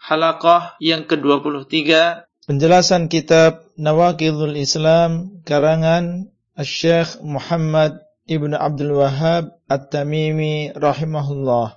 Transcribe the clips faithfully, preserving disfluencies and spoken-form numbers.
halaqah yang kedua puluh tiga, penjelasan kitab Nawaqidul Islam karangan Asy-Syaikh Muhammad Ibn Abdul Wahhab At-Tamimi rahimahullah.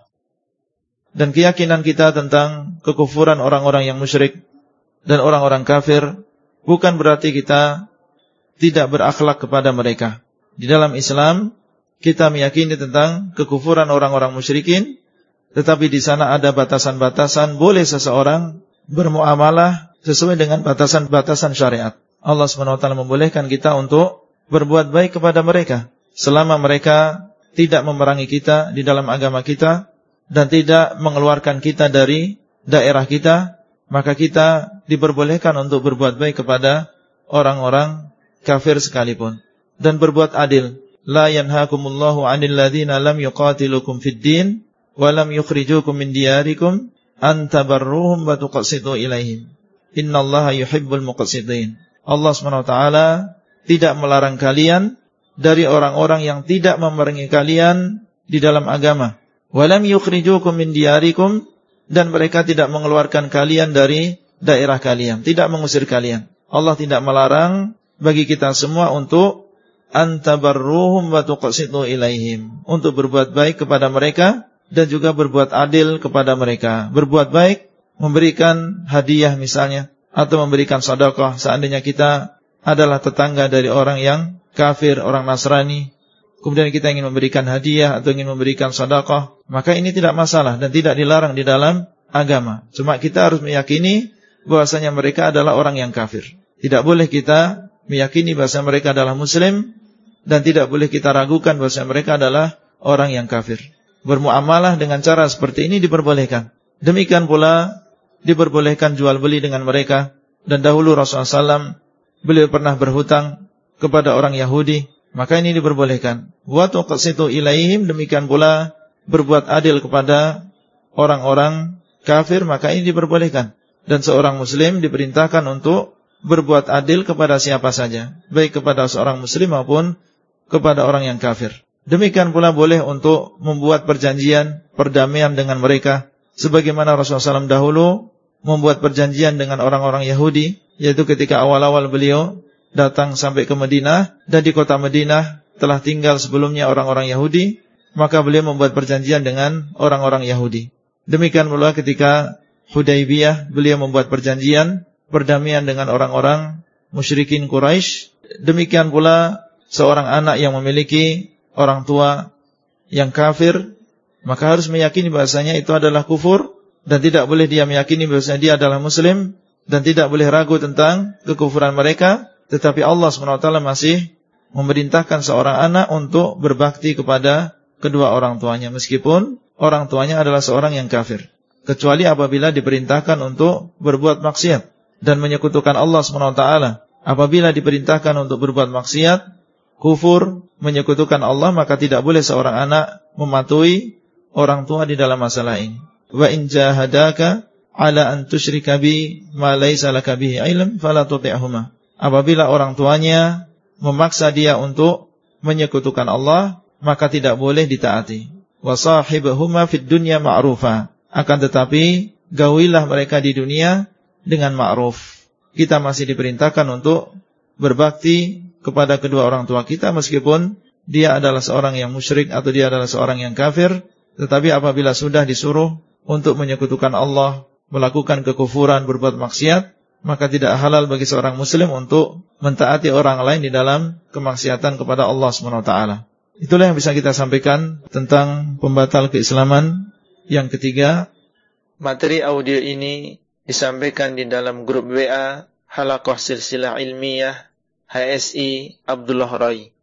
Dan keyakinan kita tentang kekufuran orang-orang yang musyrik dan orang-orang kafir bukan berarti kita tidak berakhlak kepada mereka. Di dalam Islam kita meyakini tentang kekufuran orang-orang musyrikin, tetapi di sana ada batasan-batasan, boleh seseorang bermuamalah sesuai dengan batasan-batasan syariat. Allah subhanahu wa taala membolehkan kita untuk berbuat baik kepada mereka selama mereka tidak memerangi kita di dalam agama kita dan tidak mengeluarkan kita dari daerah kita, maka kita diperbolehkan untuk berbuat baik kepada orang-orang kafir sekalipun dan berbuat adil. La yanhaakumullahu 'anil ladzina lam yuqatilukum fid din wa lam yukhrijukum min diyarikum an tabarruhum wa tuqsitu ilaihim. Innallaha yuhibbul muqsitin. Allah Subhanahu wa taala tidak melarang kalian dari orang-orang yang tidak memerangi kalian di dalam agama. Wa lam yukhrijukum min diyarikum, dan mereka tidak mengeluarkan kalian dari daerah kalian, tidak mengusir kalian. Allah tidak melarang bagi kita semua untuk antabarruhum wa tuqsitu ilaihim, untuk berbuat baik kepada mereka dan juga berbuat adil kepada mereka. Berbuat baik, memberikan hadiah misalnya, atau memberikan sedekah seandainya kita adalah tetangga dari orang yang kafir, orang Nasrani, kemudian kita ingin memberikan hadiah atau ingin memberikan sedekah, maka ini tidak masalah dan tidak dilarang di dalam agama. Cuma kita harus meyakini bahwasanya mereka adalah orang yang kafir. Tidak boleh kita meyakini bahwa mereka adalah muslim, dan tidak boleh kita ragukan bahwa mereka adalah orang yang kafir. Bermuamalah dengan cara seperti ini diperbolehkan. Demikian pula diperbolehkan jual beli dengan mereka. Dan dahulu Rasulullah shallallahu alaihi wasallam beliau pernah berhutang kepada orang Yahudi, maka ini diperbolehkan. Wa tuqsitu ilaihim, demikian pula berbuat adil kepada orang-orang kafir, maka ini diperbolehkan. Dan seorang muslim diperintahkan untuk berbuat adil kepada siapa saja, baik kepada seorang muslim maupun kepada orang yang kafir. Demikian pula boleh untuk membuat perjanjian perdamaian dengan mereka, sebagaimana Rasulullah shallallahu alaihi wasallam dahulu membuat perjanjian dengan orang-orang Yahudi, yaitu ketika awal-awal beliau datang sampai ke Madinah, dan di kota Madinah telah tinggal sebelumnya orang-orang Yahudi, maka beliau membuat perjanjian dengan orang-orang Yahudi. Demikian pula ketika Hudaybiyah, beliau membuat perjanjian perdamaian dengan orang-orang musyrikin Quraisy. Demikian pula seorang anak yang memiliki orang tua yang kafir, maka harus meyakini bahasanya itu adalah kufur, dan tidak boleh dia meyakini bahasanya dia adalah muslim, dan tidak boleh ragu tentang kekufuran mereka. Tetapi Allah subhanahu wa taala masih memerintahkan seorang anak untuk berbakti kepada kedua orang tuanya, meskipun orang tuanya adalah seorang yang kafir, kecuali apabila diperintahkan untuk berbuat maksiat dan menyekutukan Allah subhanahu wa taala. Apabila diperintahkan untuk berbuat maksiat, kufur, menyekutukan Allah, maka tidak boleh seorang anak mematuhi orang tua di dalam masalah ini. Wa in jahadaka ala an tusyrika bi ma laysa laka bihi ilm fala tuti'huma. Apabila orang tuanya memaksa dia untuk menyekutukan Allah, maka tidak boleh ditaati. Wa sahibhuma fid dunya ma'rufa. Akan tetapi gaulilah mereka di dunia dengan ma'ruf. Kita masih diperintahkan untuk berbakti kepada kedua orang tua kita, meskipun dia adalah seorang yang musyrik atau dia adalah seorang yang kafir. Tetapi apabila sudah disuruh untuk menyekutukan Allah, melakukan kekufuran, berbuat maksiat, maka tidak halal bagi seorang muslim untuk mentaati orang lain di dalam kemaksiatan kepada Allah subhanahu wa taala. Itulah yang bisa kita sampaikan tentang pembatal keislaman yang ketiga. Materi audio ini disampaikan di dalam grup W A Halaqah Silsilah Ilmiah H S I Abdullah Rai.